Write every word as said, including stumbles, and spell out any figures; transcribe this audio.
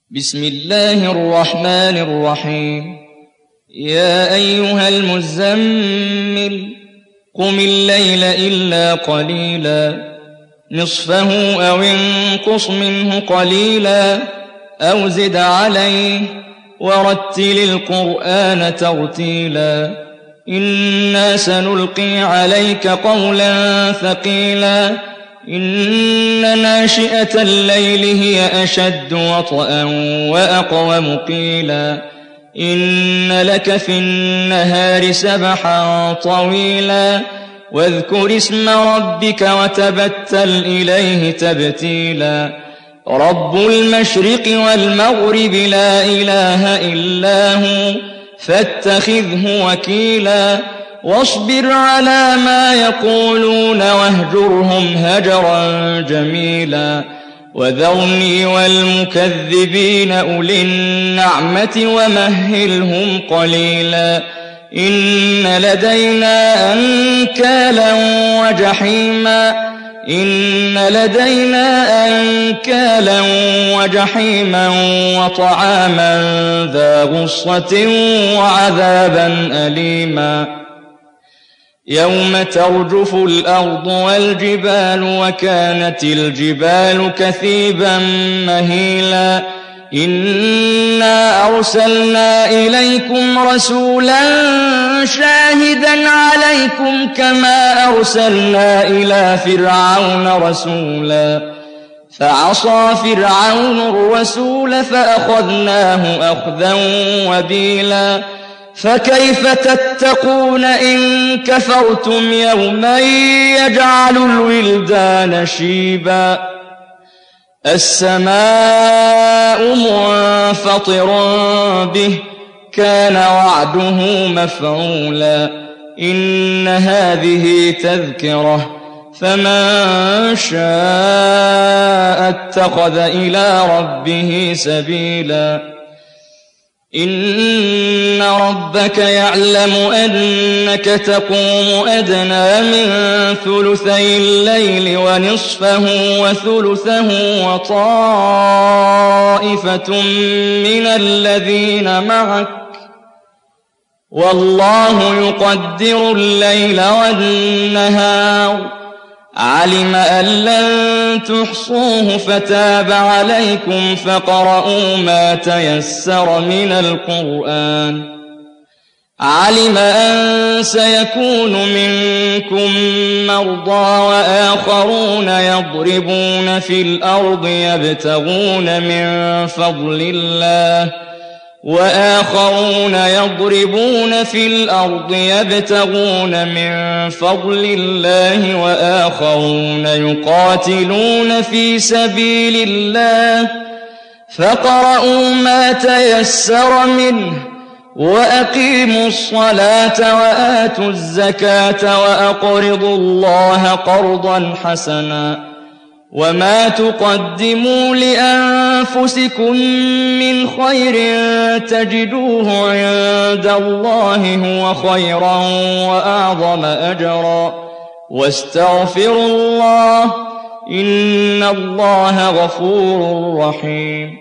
بسم الله الرحمن الرحيم. يا أيها المزمل قم الليل إلا قليلا نصفه أو انقص منه قليلا أو زد عليه ورتل القرآن ترتيلا إنا سنلقي عليك قولا ثقيلا إن ناشئة الليل هي أشد وطئا وأقوم قيلا إن لك في النهار سبحا طويلا واذكر اسم ربك وتبتل إليه تبتيلا رب المشرق والمغرب لا إله إلا هو فاتخذه وكيلا واصبر على ما يقولون واهجرهم هجرا جميلا وذرني والمكذبين أولي النعمة ومهلهم قليلا إن لدينا أنكالا وجحيما إن لدينا أنكالا وجحيما وطعاما ذا غصة وعذابا أليما يوم ترجف الأرض والجبال وكانت الجبال كثيبا مهيلا إنا أرسلنا إليكم رسولا شاهدا عليكم كما أرسلنا إلى فرعون رسولا فعصى فرعون الرسول فأخذناه أخذا وبيلا فكيف تتقون إن كفرتم يوما يجعل الولدان شيبا السماء منفطر به كان وعده مفعولا إن هذه تذكرة فمن شاء اتخذ إلى ربه سبيلا إن ربك يعلم أنك تقوم أدنى من ثلثي الليل ونصفه وثلثه وطائفة من الذين معك والله يقدر الليل والنهار علم أن لن تحصوه فتاب عليكم فقرؤوا ما تيسر من القرآن علم أن سيكون منكم مرضى وآخرون يضربون في الأرض يبتغون من فضل الله وآخرون يضربون في الأرض يبتغون من فضل الله وآخرون يقاتلون في سبيل الله فاقرؤوا ما تيسر منه وأقيموا الصلاة وآتوا الزكاة وأقرضوا الله قرضا حسنا وما تقدموا لأنفسكم من خير تجدوه عند الله هو خيرا وأعظم أجرا واستغفروا الله إن الله غفور رحيم.